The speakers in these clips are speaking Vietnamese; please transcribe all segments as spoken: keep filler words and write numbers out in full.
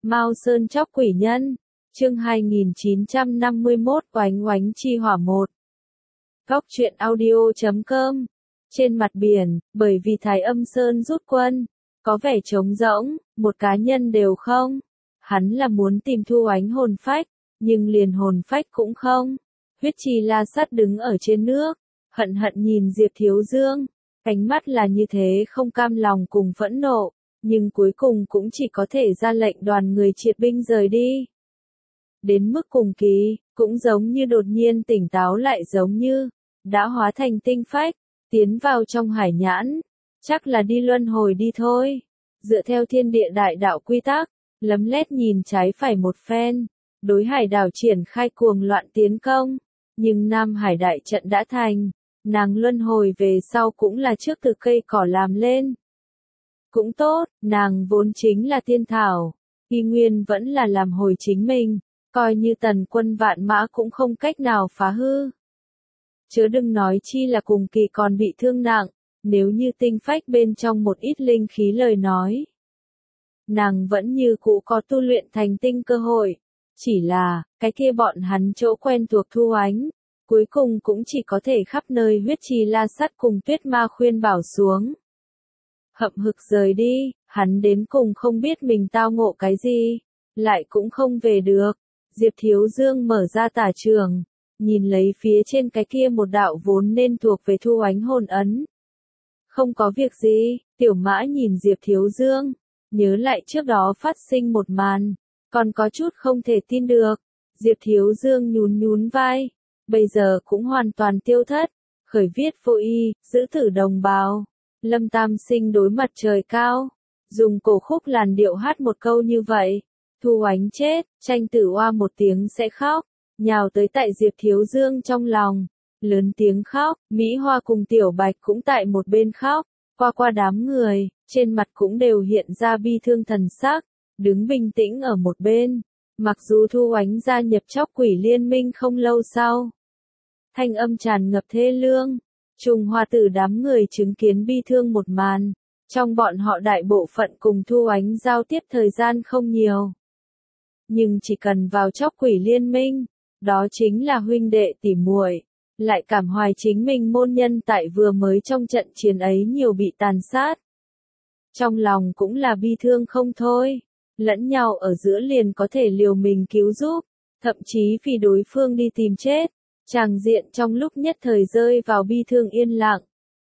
Mao Sơn chóc quỷ nhân, chương hai nghìn chín trăm năm mươi mốt Oánh oánh chi hỏa một. Góc truyện audio chấm com. Trên mặt biển, bởi vì Thái Âm Sơn rút quân, có vẻ trống rỗng, một cá nhân đều không. Hắn là muốn tìm Thu Oánh hồn phách, nhưng liền hồn phách cũng không. Huyết Chi La Sắt đứng ở trên nước, hận hận nhìn Diệp Thiếu Dương, ánh mắt là như thế không cam lòng cùng phẫn nộ, nhưng cuối cùng cũng chỉ có thể ra lệnh đoàn người triệt binh rời đi. Đến mức cùng kỳ, cũng giống như đột nhiên tỉnh táo lại giống như, đã hóa thành tinh phách, tiến vào trong hải nhãn, chắc là đi luân hồi đi thôi. Dựa theo thiên địa đại đạo quy tắc, lấm lét nhìn trái phải một phen, đối hải đảo triển khai cuồng loạn tiến công, nhưng Nam Hải đại trận đã thành, nàng luân hồi về sau cũng là trước từ cây cỏ làm lên. Cũng tốt, nàng vốn chính là tiên thảo, y nguyên vẫn là làm hồi chính mình, coi như tần quân vạn mã cũng không cách nào phá hư. Chớ đừng nói chi là cùng kỳ còn bị thương nặng, nếu như tinh phách bên trong một ít linh khí lời nói. Nàng vẫn như cũ có tu luyện thành tinh cơ hội, chỉ là, cái kia bọn hắn chỗ quen thuộc Thu Oánh, cuối cùng cũng chỉ có thể khắp nơi Huyết Chi La Sắt cùng Tuyết Ma khuyên bảo xuống. Hậm hực rời đi, hắn đến cùng không biết mình tao ngộ cái gì, lại cũng không về được. Diệp Thiếu Dương mở ra tả trường, nhìn lấy phía trên cái kia một đạo vốn nên thuộc về Thu Oánh hồn ấn. Không có việc gì, Tiểu Mã nhìn Diệp Thiếu Dương, nhớ lại trước đó phát sinh một màn, còn có chút không thể tin được. Diệp Thiếu Dương nhún nhún vai, bây giờ cũng hoàn toàn tiêu thất, khởi viết vô y, giữ tử đồng bào. Lâm Tam Sinh đối mặt trời cao, dùng cổ khúc làn điệu hát một câu như vậy. Thu Oánh chết, tranh tử oa một tiếng sẽ khóc, nhào tới tại Diệp Thiếu Dương trong lòng, lớn tiếng khóc, Mỹ Hoa cùng Tiểu Bạch cũng tại một bên khóc, qua qua đám người, trên mặt cũng đều hiện ra bi thương thần sắc, đứng bình tĩnh ở một bên. Mặc dù Thu Oánh gia nhập chóc quỷ liên minh không lâu sau, thanh âm tràn ngập thê lương, Trung Hoa Tử đám người chứng kiến bi thương một màn, trong bọn họ đại bộ phận cùng Thu Oánh giao tiếp thời gian không nhiều. Nhưng chỉ cần vào chóc quỷ liên minh, đó chính là huynh đệ tỉ muội, lại cảm hoài chính mình môn nhân tại vừa mới trong trận chiến ấy nhiều bị tàn sát. Trong lòng cũng là bi thương không thôi, lẫn nhau ở giữa liền có thể liều mình cứu giúp, thậm chí vì đối phương đi tìm chết, tràng diện trong lúc nhất thời rơi vào bi thương yên lặng.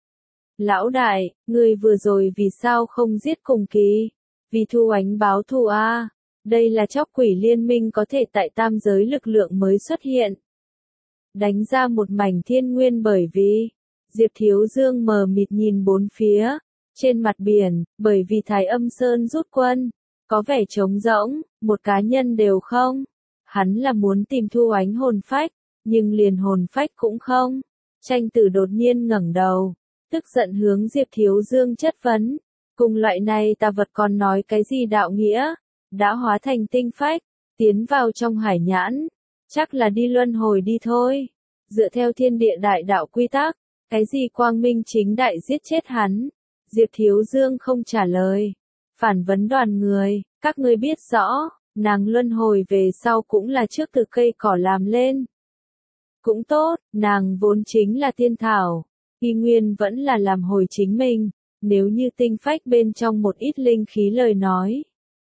Lão đại, người vừa rồi vì sao không giết cùng kỳ? Vì Thu Oánh báo thù a. Đây là chóc quỷ liên minh có thể tại tam giới lực lượng mới xuất hiện. Đánh ra một mảnh thiên nguyên bởi vì, Diệp Thiếu Dương mờ mịt nhìn bốn phía, trên mặt biển, bởi vì Thái Âm Sơn rút quân, có vẻ trống rỗng, một cá nhân đều không. Hắn là muốn tìm Thu Oánh hồn phách, nhưng liền hồn phách cũng không. Tranh tử đột nhiên ngẩng đầu, tức giận hướng Diệp Thiếu Dương chất vấn, cùng loại này tà vật còn nói cái gì đạo nghĩa? Đã hóa thành tinh phách, tiến vào trong hải nhãn, chắc là đi luân hồi đi thôi. Dựa theo thiên địa đại đạo quy tắc, cái gì quang minh chính đại giết chết hắn? Diệp Thiếu Dương không trả lời. Phản vấn đoàn người, các ngươi biết rõ, nàng luân hồi về sau cũng là trước từ cây cỏ làm lên. Cũng tốt, nàng vốn chính là tiên thảo, y nguyên vẫn là làm hồi chính mình, nếu như tinh phách bên trong một ít linh khí lời nói.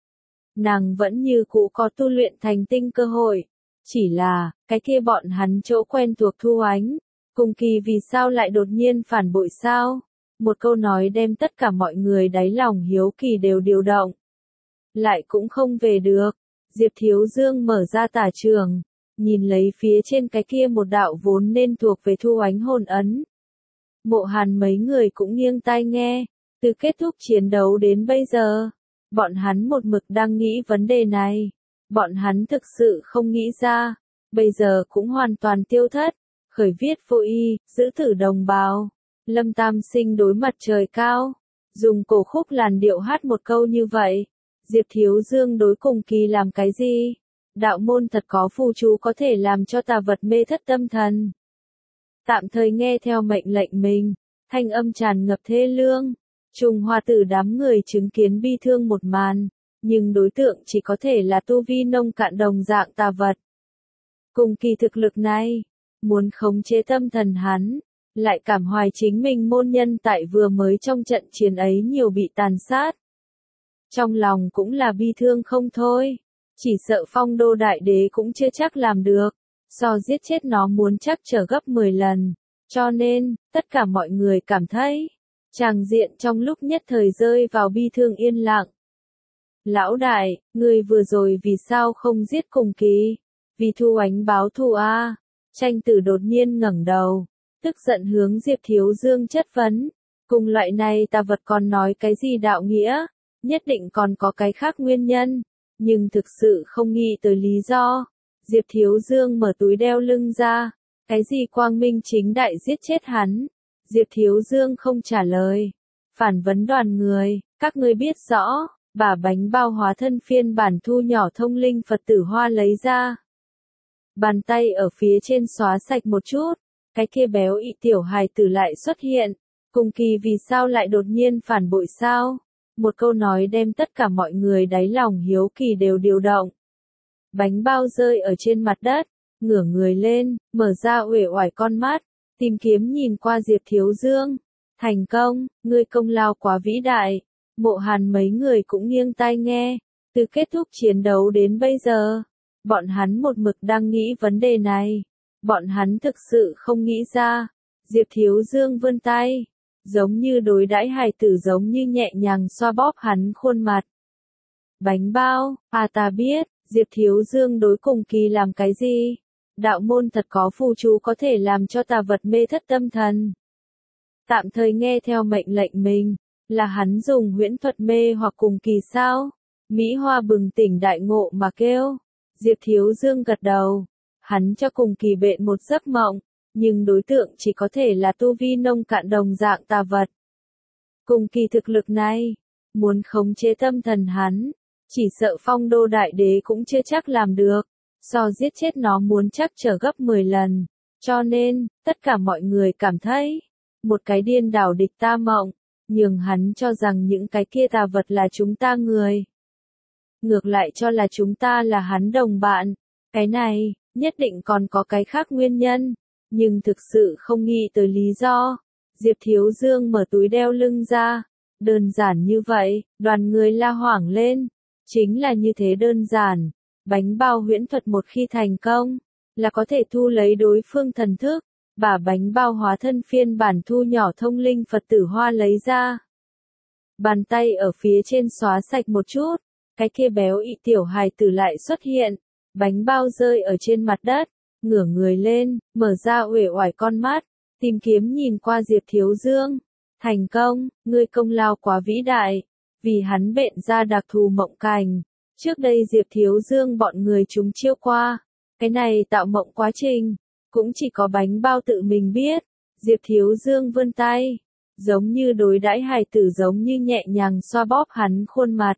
Nàng vẫn như cũ có tu luyện thành tinh cơ hội, chỉ là, cái kia bọn hắn chỗ quen thuộc Thu Oánh, cùng kỳ vì sao lại đột nhiên phản bội sao? Một câu nói đem tất cả mọi người đáy lòng hiếu kỳ đều điều động. Lại cũng không về được, Diệp Thiếu Dương mở ra tả trường, nhìn lấy phía trên cái kia một đạo vốn nên thuộc về Thu Oánh hồn ấn. Mộ Hàn mấy người cũng nghiêng tai nghe, từ kết thúc chiến đấu đến bây giờ. Bọn hắn một mực đang nghĩ vấn đề này. Bọn hắn thực sự không nghĩ ra. Bây giờ cũng hoàn toàn tiêu thất. Khởi viết vô y, giữ tử đồng bào. Lâm Tam Sinh đối mặt trời cao. Dùng cổ khúc làn điệu hát một câu như vậy. Diệp Thiếu Dương đối cùng kỳ làm cái gì? Đạo môn thật có phù chú có thể làm cho tà vật mê thất tâm thần. Tạm thời nghe theo mệnh lệnh mình. Thanh âm tràn ngập thê lương. Trung Hoa Tử đám người chứng kiến bi thương một màn, nhưng đối tượng chỉ có thể là tu vi nông cạn đồng dạng tà vật. Cùng kỳ thực lực này, muốn khống chế tâm thần hắn, lại cảm hoài chính mình môn nhân tại vừa mới trong trận chiến ấy nhiều bị tàn sát. Trong lòng cũng là bi thương không thôi, chỉ sợ Phong Đô Đại Đế cũng chưa chắc làm được, so giết chết nó muốn chắc trở gấp mười lần, cho nên, tất cả mọi người cảm thấy, tràng diện trong lúc nhất thời rơi vào bi thương yên lặng. Lão đại, người vừa rồi vì sao không giết cùng kỳ? Vì Thu Ánh báo thù a. Tranh Tử đột nhiên ngẩng đầu, tức giận hướng Diệp Thiếu Dương chất vấn, cùng loại này tà vật còn nói cái gì đạo nghĩa, nhất định còn có cái khác nguyên nhân, nhưng thực sự không nghĩ tới lý do. Diệp Thiếu Dương mở túi đeo lưng ra, cái gì quang minh chính đại giết chết hắn? Diệp Thiếu Dương không trả lời, phản vấn đoàn người, các ngươi biết rõ, bà bánh bao hóa thân phiên bản thu nhỏ thông linh Phật tử hoa lấy ra. Bàn tay ở phía trên xóa sạch một chút, cái kia béo ị tiểu hài tử lại xuất hiện, cùng kỳ vì sao lại đột nhiên phản bội sao? Một câu nói đem tất cả mọi người đáy lòng hiếu kỳ đều điều động. Bánh bao rơi ở trên mặt đất, ngửa người lên, mở ra uể oải con mắt, tìm kiếm nhìn qua Diệp Thiếu Dương. Thành công, ngươi công lao quá vĩ đại. Mộ Hàn mấy người cũng nghiêng tai nghe, từ kết thúc chiến đấu đến bây giờ, bọn hắn một mực đang nghĩ vấn đề này. Bọn hắn thực sự không nghĩ ra. Diệp Thiếu Dương vươn tay, giống như đối đãi hài tử giống như nhẹ nhàng xoa bóp hắn khuôn mặt. Bánh bao, à ta biết, Diệp Thiếu Dương đối cùng kỳ làm cái gì? Đạo môn thật có phù chú có thể làm cho tà vật mê thất tâm thần. Tạm thời nghe theo mệnh lệnh mình, là hắn dùng huyễn thuật mê hoặc cùng kỳ sao? Mỹ Hoa bừng tỉnh đại ngộ mà kêu. Diệp Thiếu Dương gật đầu, hắn cho cùng kỳ bện một giấc mộng, nhưng đối tượng chỉ có thể là tu vi nông cạn đồng dạng tà vật. Cùng kỳ thực lực này, muốn khống chế tâm thần hắn, chỉ sợ Phong Đô Đại Đế cũng chưa chắc làm được, so giết chết nó muốn chắc trở gấp mười lần, cho nên, tất cả mọi người cảm thấy, một cái điên đảo địch ta mộng, nhường hắn cho rằng những cái kia tà vật là chúng ta người. Ngược lại cho là chúng ta là hắn đồng bạn, cái này, nhất định còn có cái khác nguyên nhân, nhưng thực sự không nghĩ tới lý do. Diệp Thiếu Dương mở túi đeo lưng ra, đơn giản như vậy, đoàn người la hoảng lên, chính là như thế đơn giản, bánh bao huyễn thuật một khi thành công, là có thể thu lấy đối phương thần thức, bà bánh bao hóa thân phiên bản thu nhỏ thông linh Phật tử hoa lấy ra. Bàn tay ở phía trên xóa sạch một chút, cái kia béo ị tiểu hài tử lại xuất hiện, bánh bao rơi ở trên mặt đất, ngửa người lên, mở ra uể oải con mắt, tìm kiếm nhìn qua Diệp Thiếu Dương. Thành công, ngươi công lao quá vĩ đại, vì hắn bện ra đặc thù mộng cảnh. Trước đây Diệp Thiếu Dương bọn người chúng chiêu qua, cái này tạo mộng quá trình, cũng chỉ có bánh bao tự mình biết. Diệp Thiếu Dương vươn tay, giống như đối đãi hài tử giống như nhẹ nhàng xoa bóp hắn khuôn mặt.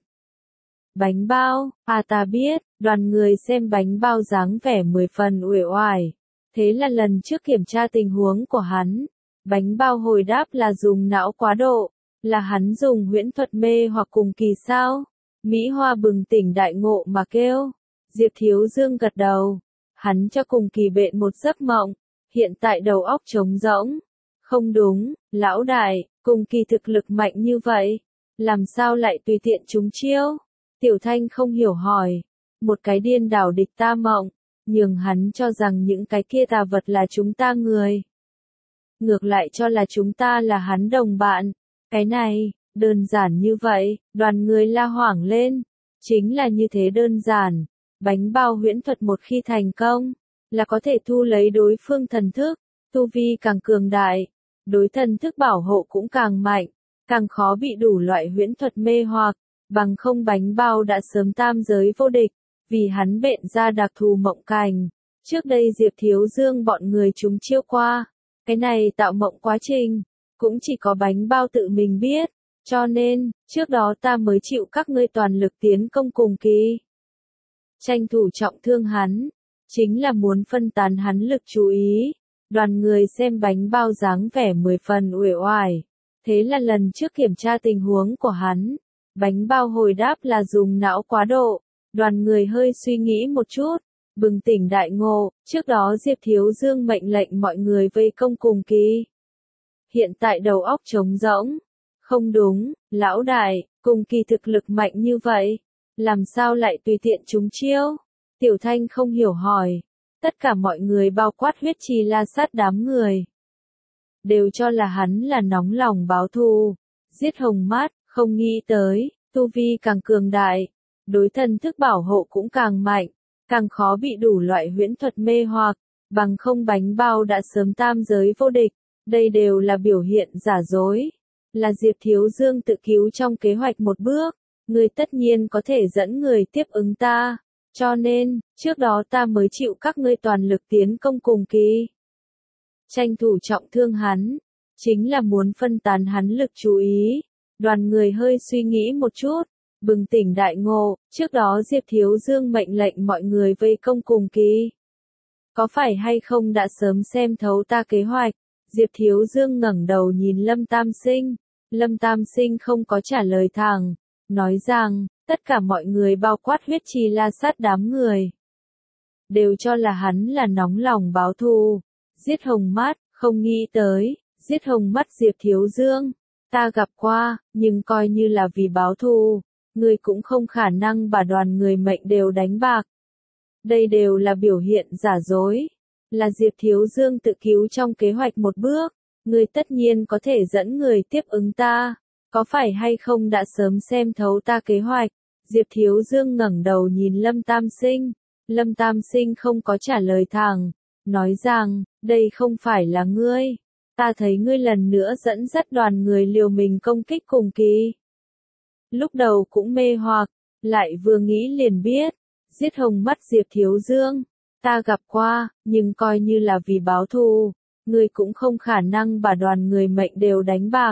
Bánh bao, à ta biết, đoàn người xem bánh bao dáng vẻ mười phần uể oải. Thế là lần trước kiểm tra tình huống của hắn, bánh bao hồi đáp là dùng não quá độ, là hắn dùng huyễn thuật mê hoặc cùng kỳ sao? Mỹ Hoa bừng tỉnh đại ngộ mà kêu. Diệp Thiếu Dương gật đầu, hắn cho cùng kỳ bện một giấc mộng, hiện tại đầu óc trống rỗng. Không đúng, lão đại, cùng kỳ thực lực mạnh như vậy, làm sao lại tùy tiện chúng chiêu? Tiểu Thanh không hiểu hỏi, một cái điên đảo địch ta mộng, nhường hắn cho rằng những cái kia tà vật là chúng ta người. Ngược lại cho là chúng ta là hắn đồng bạn, cái này, đơn giản như vậy, đoàn người la hoảng lên, chính là như thế đơn giản, bánh bao huyễn thuật một khi thành công, là có thể thu lấy đối phương thần thức, tu vi càng cường đại, đối thần thức bảo hộ cũng càng mạnh, càng khó bị đủ loại huyễn thuật mê hoặc. Bằng không bánh bao đã sớm tam giới vô địch, vì hắn bện ra đặc thù mộng cảnh. Trước đây Diệp Thiếu Dương bọn người chúng chiêu qua, cái này tạo mộng quá trình, cũng chỉ có bánh bao tự mình biết, cho nên, trước đó ta mới chịu các ngươi toàn lực tiến công cùng kỳ. Tranh thủ trọng thương hắn, chính là muốn phân tán hắn lực chú ý, đoàn người xem bánh bao dáng vẻ mười phần uể oải. Thế là lần trước kiểm tra tình huống của hắn, Bánh bao hồi đáp là dùng não quá độ. Đoàn người hơi suy nghĩ một chút, bừng tỉnh đại ngộ, trước đó Diệp Thiếu Dương mệnh lệnh mọi người vây công Cùng Kỳ. Hiện tại đầu óc trống rỗng. Không đúng, lão đại, Cùng Kỳ thực lực mạnh như vậy, làm sao lại tùy tiện trúng chiêu? Tiểu Thanh không hiểu hỏi. Tất cả mọi người bao quát Huyết Trì La Sát đám người đều cho là hắn là nóng lòng báo thù, giết Hồng Mát, không nghĩ tới, tu vi càng cường đại, đối thân thức bảo hộ cũng càng mạnh, càng khó bị đủ loại huyễn thuật mê hoặc, bằng không bánh bao đã sớm tam giới vô địch, đây đều là biểu hiện giả dối, là Diệp Thiếu Dương tự cứu trong kế hoạch một bước, người tất nhiên có thể dẫn người tiếp ứng ta, cho nên, trước đó ta mới chịu các ngươi toàn lực tiến công Cùng Kỳ. Tranh thủ trọng thương hắn, chính là muốn phân tán hắn lực chú ý. Đoàn người hơi suy nghĩ một chút, bừng tỉnh đại ngộ, trước đó Diệp Thiếu Dương mệnh lệnh mọi người vây công Cùng Kỳ. Có phải hay không đã sớm xem thấu ta kế hoạch? Diệp Thiếu Dương ngẩng đầu nhìn Lâm Tam Sinh. Lâm Tam Sinh không có trả lời thẳng, nói rằng, tất cả mọi người bao quát Huyết Trì La Sát đám người đều cho là hắn là nóng lòng báo thù, giết Hồng Mát, không nghĩ tới, giết Hồng Mát Diệp Thiếu Dương. Ta gặp qua, nhưng coi như là vì báo thù, người cũng không khả năng把đoàn người mệnh đều đánh bạc. Đây đều là biểu hiện giả dối, là Diệp Thiếu Dương tự cứu trong kế hoạch một bước, người tất nhiên có thể dẫn người tiếp ứng ta, có phải hay không đã sớm xem thấu ta kế hoạch? Diệp Thiếu Dương ngẩng đầu nhìn Lâm Tam Sinh, Lâm Tam Sinh không có trả lời thẳng, nói rằng, đây không phải là ngươi. Ta thấy ngươi lần nữa dẫn dắt đoàn người liều mình công kích Cùng Kỳ. Lúc đầu cũng mê hoặc, lại vừa nghĩ liền biết, giết Hồng Mắt Diệp Thiếu Dương. Ta gặp qua, nhưng coi như là vì báo thù, ngươi cũng không khả năng把đoàn người mệnh đều đánh bạc.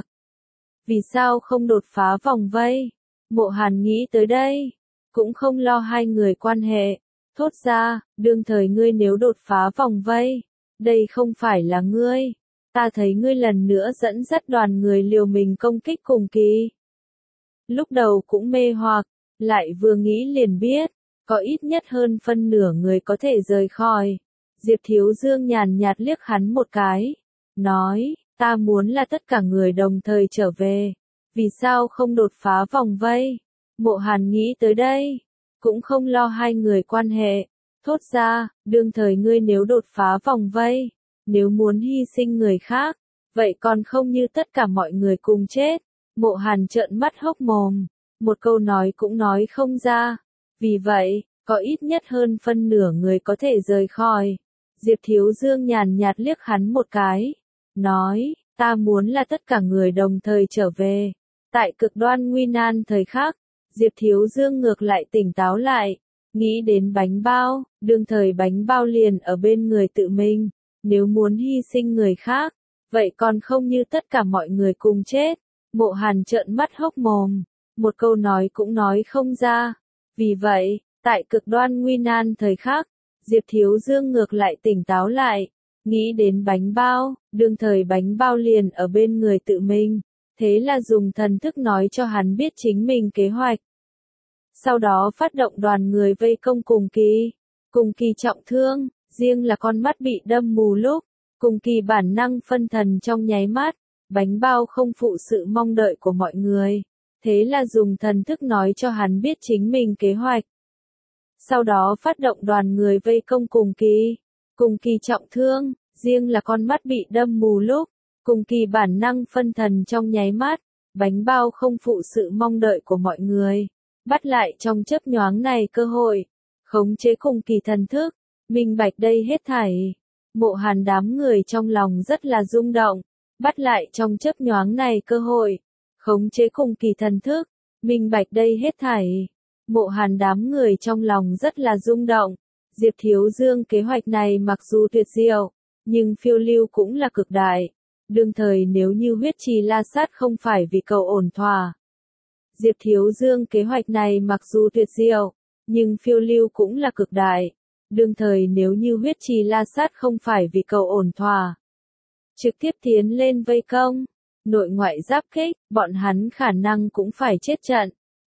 Vì sao không đột phá vòng vây? Mộ Hàn nghĩ tới đây, cũng không lo hai người quan hệ. Thốt ra, đương thời ngươi nếu đột phá vòng vây, đây không phải là ngươi. Ta thấy ngươi lần nữa dẫn dắt đoàn người liều mình công kích Cùng Kỳ. Lúc đầu cũng mê hoặc, lại vừa nghĩ liền biết, có ít nhất hơn phân nửa người có thể rời khỏi. Diệp Thiếu Dương nhàn nhạt liếc hắn một cái, nói, ta muốn là tất cả người đồng thời trở về, vì sao không đột phá vòng vây? Mộ Hàn nghĩ tới đây, cũng không lo hai người quan hệ, thốt ra, đương thời ngươi nếu đột phá vòng vây, nếu muốn hy sinh người khác, vậy còn không như tất cả mọi người cùng chết. Mộ Hàn trợn mắt hốc mồm, một câu nói cũng nói không ra, vì vậy, có ít nhất hơn phân nửa người có thể rời khỏi. Diệp Thiếu Dương nhàn nhạt liếc hắn một cái, nói, ta muốn là tất cả người đồng thời trở về. Tại cực đoan nguy nan thời khắc, Diệp Thiếu Dương ngược lại tỉnh táo lại, nghĩ đến bánh bao, đương thời bánh bao liền ở bên người tự mình, nếu muốn hy sinh người khác, vậy còn không như tất cả mọi người cùng chết. Mộ Hàn trợn mắt hốc mồm, một câu nói cũng nói không ra. Vì vậy, tại cực đoan nguy nan thời khắc, Diệp Thiếu Dương ngược lại tỉnh táo lại, nghĩ đến bánh bao, đương thời bánh bao liền ở bên người tự mình, thế là dùng thần thức nói cho hắn biết chính mình kế hoạch. Sau đó phát động đoàn người vây công Cùng Kỳ, Cùng Kỳ trọng thương, riêng là con mắt bị đâm mù lúc, Cùng Kỳ bản năng phân thần trong nháy mắt, bánh bao không phụ sự mong đợi của mọi người, thế là dùng thần thức nói cho hắn biết chính mình kế hoạch. Sau đó phát động đoàn người vây công Cùng Kỳ, Cùng Kỳ trọng thương, riêng là con mắt bị đâm mù lúc, Cùng Kỳ bản năng phân thần trong nháy mắt, bánh bao không phụ sự mong đợi của mọi người, bắt lại trong chớp nhoáng này cơ hội, khống chế Cùng Kỳ thần thức, minh bạch đây hết thảy. Mộ Hàn đám người trong lòng rất là rung động, bắt lại trong chớp nhoáng này cơ hội, khống chế Cùng Kỳ thần thức, minh bạch đây hết thảy. Mộ Hàn đám người trong lòng rất là rung động, Diệp Thiếu Dương kế hoạch này mặc dù tuyệt diệu, nhưng phiêu lưu cũng là cực đại. Đương thời nếu như Huyết Trì La Sát không phải vì cầu ổn thỏa, Diệp Thiếu Dương kế hoạch này mặc dù tuyệt diệu, nhưng phiêu lưu cũng là cực đại. Đương thời nếu như Huyết Trì La Sát không phải vì cầu ổn thỏa, trực tiếp tiến lên vây công, nội ngoại giáp kích, bọn hắn khả năng cũng phải chết trận.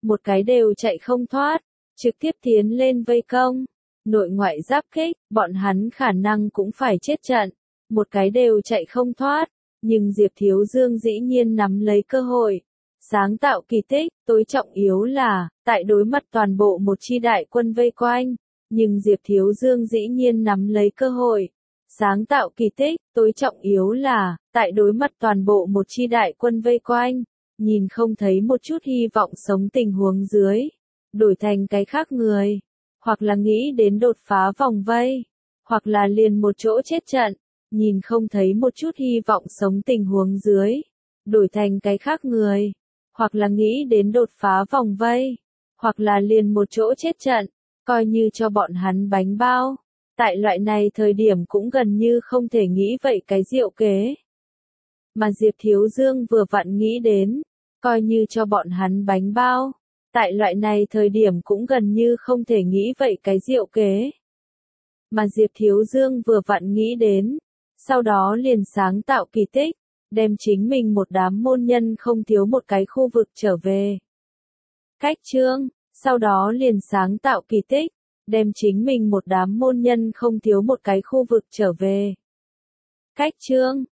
một cái đều chạy không thoát, trực tiếp tiến lên vây công. Nội ngoại giáp kích, bọn hắn khả năng cũng phải chết trận, một cái đều chạy không thoát, nhưng Diệp Thiếu Dương dĩ nhiên nắm lấy cơ hội, sáng tạo kỳ tích, tối trọng yếu là, tại đối mặt toàn bộ một chi đại quân vây quanh, nhưng Diệp Thiếu Dương dĩ nhiên nắm lấy cơ hội, sáng tạo kỳ tích, tối trọng yếu là, tại đối mặt toàn bộ một chi đại quân vây quanh, nhìn không thấy một chút hy vọng sống tình huống dưới, đổi thành cái khác người, hoặc là nghĩ đến đột phá vòng vây, hoặc là liền một chỗ chết trận, nhìn không thấy một chút hy vọng sống tình huống dưới, đổi thành cái khác người, hoặc là nghĩ đến đột phá vòng vây, hoặc là liền một chỗ chết trận, coi như cho bọn hắn bánh bao. Tại loại này thời điểm cũng gần như không thể nghĩ vậy cái diệu kế. Mà Diệp Thiếu Dương vừa vặn nghĩ đến, coi như cho bọn hắn bánh bao. Tại loại này thời điểm cũng gần như không thể nghĩ vậy cái diệu kế. Mà Diệp Thiếu Dương vừa vặn nghĩ đến, sau đó liền sáng tạo kỳ tích, đem chính mình một đám môn nhân không thiếu một cái khu vực trở về. Cách chương, sau đó liền sáng tạo kỳ tích, đem chính mình một đám môn nhân không thiếu một cái khu vực trở về. Cách chương,